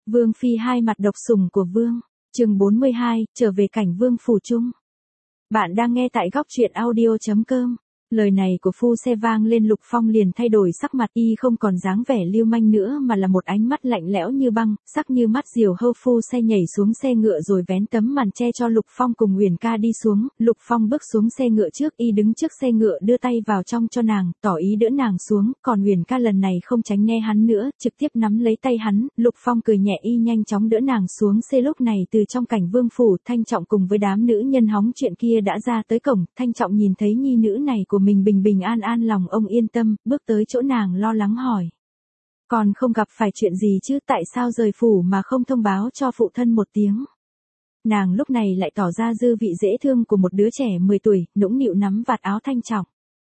Vương phi hai mặt độc sủng của vương. Chương 42, trở về cảnh vương phủ chung. Bạn đang nghe tại góc truyện audio.com. Lời này của phu xe vang lên, Lục Phong liền thay đổi sắc mặt, y không còn dáng vẻ lưu manh nữa mà là một ánh mắt lạnh lẽo như băng, sắc như mắt diều hâu. Phu xe nhảy xuống xe ngựa rồi vén tấm màn che cho Lục Phong cùng Uyển Ca đi xuống. Lục Phong bước xuống xe ngựa trước, y đứng trước xe ngựa đưa tay vào trong cho nàng, tỏ ý đỡ nàng xuống, còn Uyển Ca lần này không tránh né hắn nữa, trực tiếp nắm lấy tay hắn. Lục Phong cười nhẹ, y nhanh chóng đỡ nàng xuống xe. Lúc này từ trong cảnh vương phủ, Thanh Trọng cùng với đám nữ nhân hóng chuyện kia đã ra tới cổng. Thanh Trọng nhìn thấy nhi nữ này của mình bình bình an an, lòng ông yên tâm, bước tới chỗ nàng lo lắng hỏi: còn không gặp phải chuyện gì chứ, tại sao rời phủ mà không thông báo cho phụ thân một tiếng? Nàng lúc này lại tỏ ra dư vị dễ thương của một đứa trẻ 10 tuổi, nũng nịu nắm vạt áo Thanh Trọng.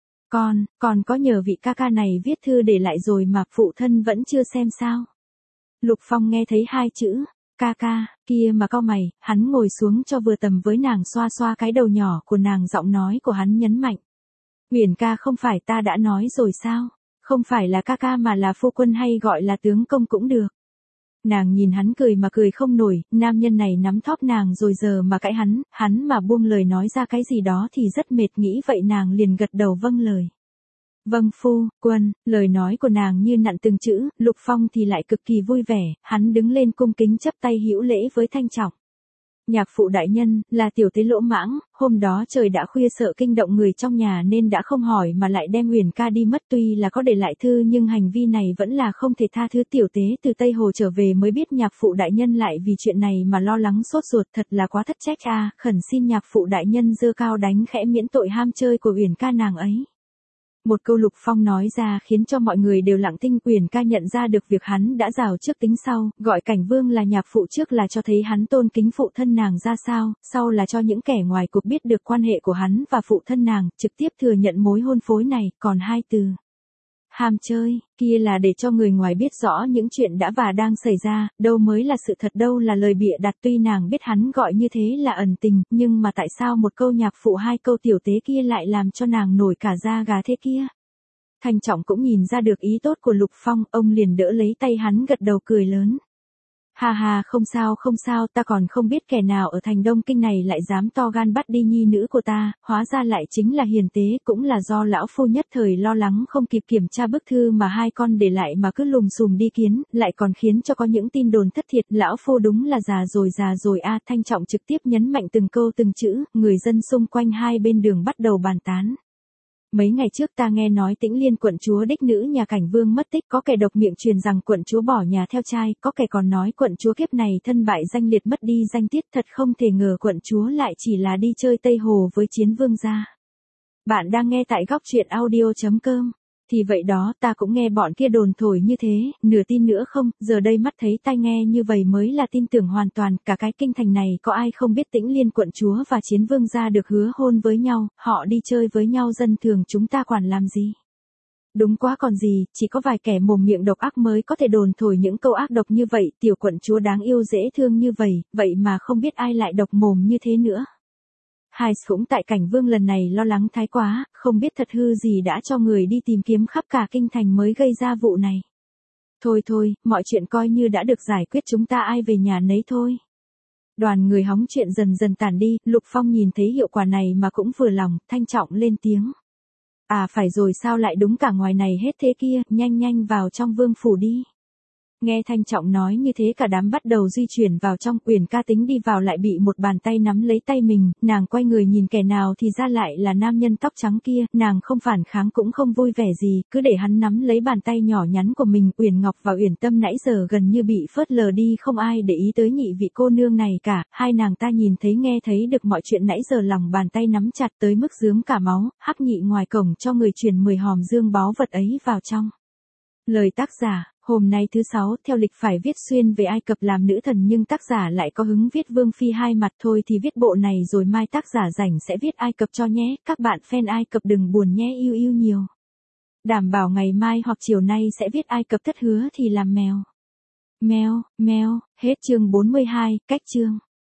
Còn có nhờ vị ca ca này viết thư để lại rồi mà phụ thân vẫn chưa xem sao? Lục Phong nghe thấy hai chữ ca ca kia mà cau mày, hắn ngồi xuống cho vừa tầm với nàng, xoa xoa cái đầu nhỏ của nàng, giọng nói của hắn nhấn mạnh: Uyển ca, không phải ta đã nói rồi sao? Không phải là ca ca mà là phu quân, hay gọi là tướng công cũng được. Nàng nhìn hắn cười mà cười không nổi, nam nhân này nắm thóp nàng rồi giờ mà cãi hắn mà buông lời nói ra cái gì đó thì rất mệt, nghĩ vậy nàng liền gật đầu vâng lời. Vâng phu quân. Lời nói của nàng như nặn từng chữ. Lục Phong thì lại cực kỳ vui vẻ, hắn đứng lên cung kính chắp tay hữu lễ với Thanh Trọng. Nhạc phụ đại nhân, là tiểu tế lỗ mãng, hôm đó trời đã khuya sợ kinh động người trong nhà nên đã không hỏi mà lại đem Uyển ca đi mất, tuy là có để lại thư nhưng hành vi này vẫn là không thể tha thứ. Tiểu tế từ Tây Hồ trở về mới biết nhạc phụ đại nhân lại vì chuyện này mà lo lắng sốt ruột, thật là quá thất trách a, khẩn xin nhạc phụ đại nhân giơ cao đánh khẽ miễn tội ham chơi của Uyển ca nàng ấy. Một câu Lục Phong nói ra khiến cho mọi người đều lặng thinh. Uyển ca nhận ra được việc hắn đã rào trước tính sau, gọi cảnh vương là nhạc phụ trước là cho thấy hắn tôn kính phụ thân nàng ra sao, sau là cho những kẻ ngoài cuộc biết được quan hệ của hắn và phụ thân nàng, trực tiếp thừa nhận mối hôn phối này. Còn hai từ ham chơi kia là để cho người ngoài biết rõ những chuyện đã và đang xảy ra, đâu mới là sự thật, đâu là lời bịa đặt. Tuy nàng biết hắn gọi như thế là ẩn tình, nhưng mà tại sao một câu nhạc phụ hai câu tiểu tế kia lại làm cho nàng nổi cả da gà thế kia? Thanh Trọng cũng nhìn ra được ý tốt của Lục Phong, ông liền đỡ lấy tay hắn, gật đầu cười lớn. Ha ha, không sao, ta còn không biết kẻ nào ở thành Đông Kinh này lại dám to gan bắt đi nhi nữ của ta, hóa ra lại chính là Hiền Tế, cũng là do lão phu nhất thời lo lắng không kịp kiểm tra bức thư mà hai con để lại mà cứ lùm xùm đi kiến, lại còn khiến cho có những tin đồn thất thiệt, lão phu đúng là già rồi a. Thanh Trọng trực tiếp nhấn mạnh từng câu từng chữ, người dân xung quanh hai bên đường bắt đầu bàn tán. Mấy ngày trước ta nghe nói Tĩnh Liên quận chúa đích nữ nhà cảnh vương mất tích, có kẻ độc miệng truyền rằng quận chúa bỏ nhà theo trai, có kẻ còn nói quận chúa kiếp này thân bại danh liệt, mất đi danh tiết, thật không thể ngờ quận chúa lại chỉ là đi chơi Tây Hồ với Chiến Vương gia. Bạn đang nghe tại góc truyện audio.com. Thì vậy đó, ta cũng nghe bọn kia đồn thổi như thế, nửa tin nữa không, giờ đây mắt thấy tai nghe như vậy mới là tin tưởng hoàn toàn. Cả cái kinh thành này có ai không biết Tĩnh Liên quận chúa và Chiến Vương gia được hứa hôn với nhau, họ đi chơi với nhau, dân thường chúng ta quản làm gì? Đúng quá còn gì, chỉ có vài kẻ mồm miệng độc ác mới có thể đồn thổi những câu ác độc như vậy. Tiểu quận chúa đáng yêu dễ thương như vậy mà không biết ai lại độc mồm như thế nữa. Hai cũng tại cảnh vương lần này lo lắng thái quá, không biết thật hư gì đã cho người đi tìm kiếm khắp cả kinh thành mới gây ra vụ này. Thôi, mọi chuyện coi như đã được giải quyết, chúng ta ai về nhà nấy thôi. Đoàn người hóng chuyện dần dần tản đi, Lục Phong nhìn thấy hiệu quả này mà cũng vừa lòng. Thanh Trọng lên tiếng. À phải rồi, sao lại đúng cả ngoài này hết thế kia, nhanh vào trong vương phủ đi. Nghe Thanh Trọng nói như thế cả đám bắt đầu di chuyển vào trong. Uyển ca tính đi vào lại bị một bàn tay nắm lấy tay mình, nàng quay người nhìn kẻ nào thì ra lại là nam nhân tóc trắng kia, nàng không phản kháng cũng không vui vẻ gì, cứ để hắn nắm lấy bàn tay nhỏ nhắn của mình. Uyển Ngọc và Uyển Tâm nãy giờ gần như bị phớt lờ đi, không ai để ý tới nhị vị cô nương này cả, hai nàng ta nhìn thấy nghe thấy được mọi chuyện nãy giờ lòng bàn tay nắm chặt tới mức rướm cả máu. Hắc Nhị ngoài cổng cho người truyền 10 hòm dương báu vật ấy vào trong. Lời tác giả. Hôm nay thứ 6, theo lịch phải viết xuyên về Ai Cập làm nữ thần, nhưng tác giả lại có hứng viết Vương phi hai mặt, thôi thì viết bộ này rồi mai tác giả rảnh sẽ viết Ai Cập cho nhé. Các bạn fan Ai Cập đừng buồn nhé, yêu nhiều. Đảm bảo ngày mai hoặc chiều nay sẽ viết Ai Cập thất hứa thì làm mèo. Hết chương 42, cách chương.